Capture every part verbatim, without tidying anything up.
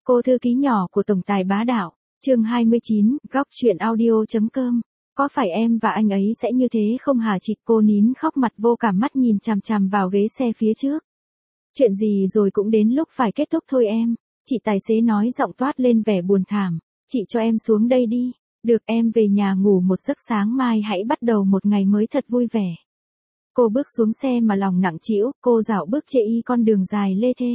Cô thư ký nhỏ của tổng tài bá đạo, chương hai mươi chín, góc chuyện audio.com. Có phải em và anh ấy sẽ như thế không hả chị? Cô nín khóc, mặt vô cảm, mắt nhìn chằm chằm vào ghế xe phía trước. Chuyện gì rồi cũng đến lúc phải kết thúc thôi em. Chị tài xế nói, giọng toát lên vẻ buồn thảm. Chị cho em xuống đây đi. Được, em về nhà ngủ một giấc, sáng mai hãy bắt đầu một ngày mới thật vui vẻ. Cô bước xuống xe mà lòng nặng trĩu, cô dạo bước chê y con đường dài lê thê.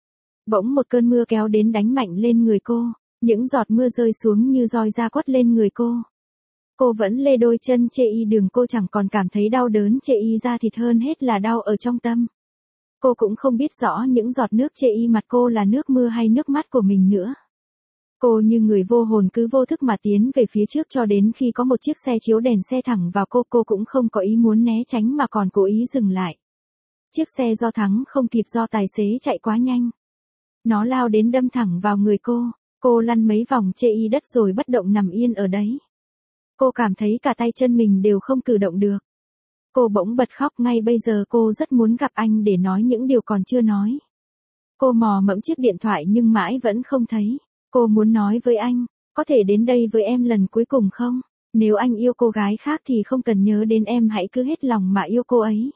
Bỗng một cơn mưa kéo đến đánh mạnh lên người cô, những giọt mưa rơi xuống như roi da quất lên người cô. Cô vẫn lê đôi chân chê y đường, cô chẳng còn cảm thấy đau đớn chê y da thịt, hơn hết là đau ở trong tâm. Cô cũng không biết rõ những giọt nước chê y mặt cô là nước mưa hay nước mắt của mình nữa. Cô như người vô hồn, cứ vô thức mà tiến về phía trước cho đến khi có một chiếc xe chiếu đèn xe thẳng vào cô. Cô cũng không có ý muốn né tránh mà còn cố ý dừng lại. Chiếc xe do thắng không kịp do tài xế chạy quá nhanh. Nó lao đến đâm thẳng vào người cô. Cô lăn mấy vòng chê y đất rồi bất động nằm yên ở đấy. Cô cảm thấy cả tay chân mình đều không cử động được. Cô bỗng bật khóc. Ngay bây giờ cô rất muốn gặp anh để nói những điều còn chưa nói. Cô mò mẫm chiếc điện thoại nhưng mãi vẫn không thấy. Cô muốn nói với anh, có thể đến đây với em lần cuối cùng không? Nếu anh yêu cô gái khác thì không cần nhớ đến em, hãy cứ hết lòng mà yêu cô ấy.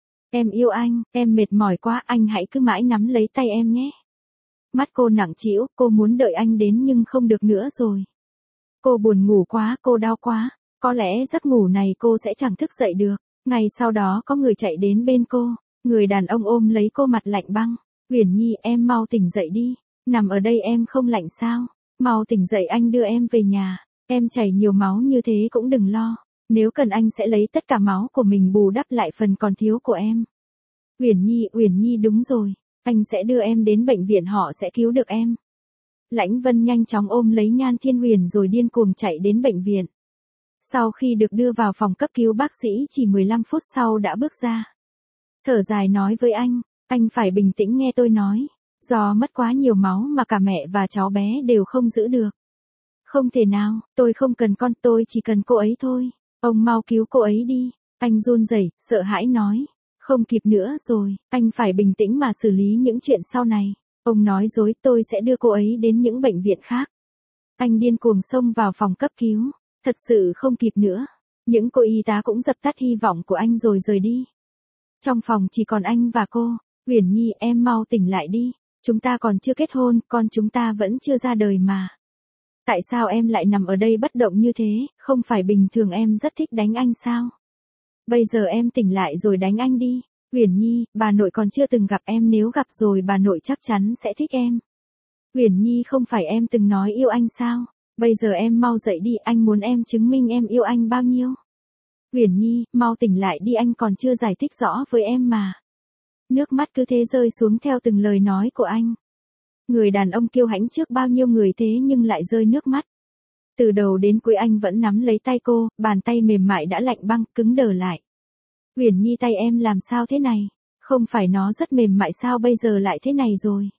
Em yêu anh, em mệt mỏi quá, anh hãy cứ mãi nắm lấy tay em nhé. Mắt cô nặng trĩu, cô muốn đợi anh đến nhưng không được nữa rồi. Cô buồn ngủ quá, cô đau quá, có lẽ giấc ngủ này cô sẽ chẳng thức dậy được. Ngày sau đó có người chạy đến bên cô, người đàn ông ôm lấy cô, mặt lạnh băng. Uyển Nhi, em mau tỉnh dậy đi, nằm ở đây em không lạnh sao? Mau tỉnh dậy, anh đưa em về nhà. Em chảy nhiều máu như thế cũng đừng lo, nếu cần anh sẽ lấy tất cả máu của mình bù đắp lại phần còn thiếu của em. Uyển Nhi, Uyển Nhi, đúng rồi, anh sẽ đưa em đến bệnh viện, họ sẽ cứu được em. Lãnh Vân nhanh chóng ôm lấy Nhan Thiên Huyền rồi điên cuồng chạy đến bệnh viện. Sau khi được đưa vào phòng cấp cứu, bác sĩ chỉ mười lăm phút sau đã bước ra. Thở dài nói với anh, anh phải bình tĩnh nghe tôi nói. Do mất quá nhiều máu mà cả mẹ và cháu bé đều không giữ được. Không thể nào, tôi không cần con, tôi chỉ cần cô ấy thôi. Ông mau cứu cô ấy đi. Anh run rẩy, sợ hãi nói. Không kịp nữa rồi, anh phải bình tĩnh mà xử lý những chuyện sau này. Ông nói dối, tôi sẽ đưa cô ấy đến những bệnh viện khác. Anh điên cuồng xông vào phòng cấp cứu. Thật sự không kịp nữa. Những cô y tá cũng dập tắt hy vọng của anh rồi rời đi. Trong phòng chỉ còn anh và cô. Uyển Nhi, em mau tỉnh lại đi. Chúng ta còn chưa kết hôn, con chúng ta vẫn chưa ra đời mà. Tại sao em lại nằm ở đây bất động như thế? Không phải bình thường em rất thích đánh anh sao? Bây giờ em tỉnh lại rồi đánh anh đi. Uyển Nhi, bà nội còn chưa từng gặp em, nếu gặp rồi bà nội chắc chắn sẽ thích em. Uyển Nhi, không phải em từng nói yêu anh sao? Bây giờ em mau dậy đi, anh muốn em chứng minh em yêu anh bao nhiêu. Uyển Nhi, mau tỉnh lại đi, anh còn chưa giải thích rõ với em mà. Nước mắt cứ thế rơi xuống theo từng lời nói của anh. Người đàn ông kiêu hãnh trước bao nhiêu người thế nhưng lại rơi nước mắt. Từ đầu đến cuối anh vẫn nắm lấy tay cô, bàn tay mềm mại đã lạnh băng, cứng đờ lại. Uyển Nhi, tay em làm sao thế này? Không phải nó rất mềm mại sao, bây giờ lại thế này rồi?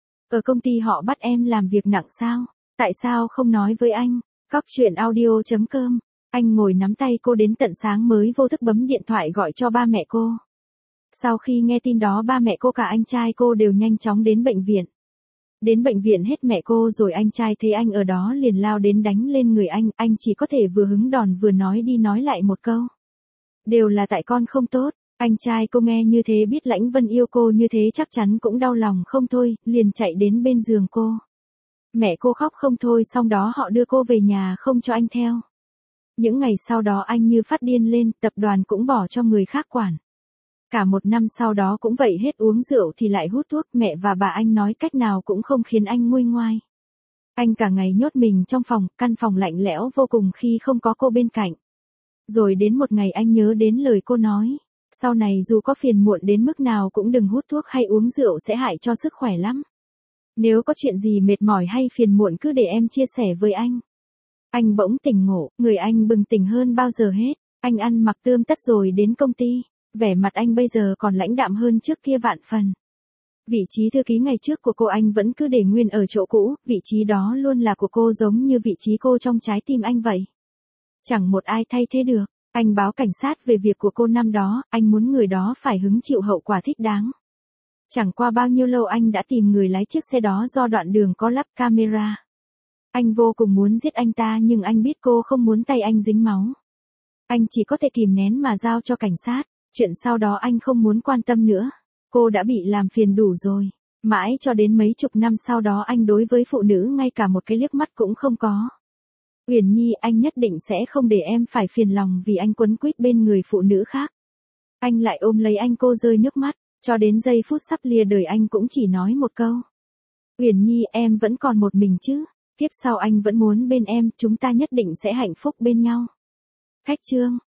Ở công ty họ bắt em làm việc nặng sao? Tại sao không nói với anh? Góc chuyện audio.com. Anh ngồi nắm tay cô đến tận sáng mới vô thức bấm điện thoại gọi cho ba mẹ cô. Sau khi nghe tin đó, ba mẹ cô cả anh trai cô đều nhanh chóng đến bệnh viện. Đến bệnh viện hết mẹ cô rồi anh trai thấy anh ở đó liền lao đến đánh lên người anh. Anh chỉ có thể vừa hứng đòn vừa nói đi nói lại một câu. Đều là tại con không tốt. Anh trai cô nghe như thế biết Lãnh Vân yêu cô như thế chắc chắn cũng đau lòng không thôi, liền chạy đến bên giường cô. Mẹ cô khóc không thôi, xong đó họ đưa cô về nhà không cho anh theo. Những ngày sau đó anh như phát điên lên, tập đoàn cũng bỏ cho người khác quản. Cả một năm sau đó cũng vậy, hết uống rượu thì lại hút thuốc, mẹ và bà anh nói cách nào cũng không khiến anh nguôi ngoai. Anh cả ngày nhốt mình trong phòng, căn phòng lạnh lẽo vô cùng khi không có cô bên cạnh. Rồi đến một ngày anh nhớ đến lời cô nói, sau này dù có phiền muộn đến mức nào cũng đừng hút thuốc hay uống rượu, sẽ hại cho sức khỏe lắm. Nếu có chuyện gì mệt mỏi hay phiền muộn cứ để em chia sẻ với anh. Anh bỗng tỉnh ngộ, người anh bừng tỉnh hơn bao giờ hết. Anh ăn mặc tươm tất rồi đến công ty. Vẻ mặt anh bây giờ còn lãnh đạm hơn trước kia vạn phần. Vị trí thư ký ngày trước của cô anh vẫn cứ để nguyên ở chỗ cũ, vị trí đó luôn là của cô, giống như vị trí cô trong trái tim anh vậy. Chẳng một ai thay thế được. Anh báo cảnh sát về việc của cô năm đó, anh muốn người đó phải hứng chịu hậu quả thích đáng. Chẳng qua bao nhiêu lâu anh đã tìm người lái chiếc xe đó do đoạn đường có lắp camera. Anh vô cùng muốn giết anh ta nhưng anh biết cô không muốn tay anh dính máu. Anh chỉ có thể kìm nén mà giao cho cảnh sát, chuyện sau đó anh không muốn quan tâm nữa. Cô đã bị làm phiền đủ rồi. Mãi cho đến mấy chục năm sau đó anh đối với phụ nữ ngay cả một cái liếc mắt cũng không có. Uyển Nhi, anh nhất định sẽ không để em phải phiền lòng vì anh quấn quýt bên người phụ nữ khác. Anh lại ôm lấy anh, cô rơi nước mắt, cho đến giây phút sắp lìa đời anh cũng chỉ nói một câu. Uyển Nhi, em vẫn còn một mình chứ, kiếp sau anh vẫn muốn bên em, chúng ta nhất định sẽ hạnh phúc bên nhau. Khách trương.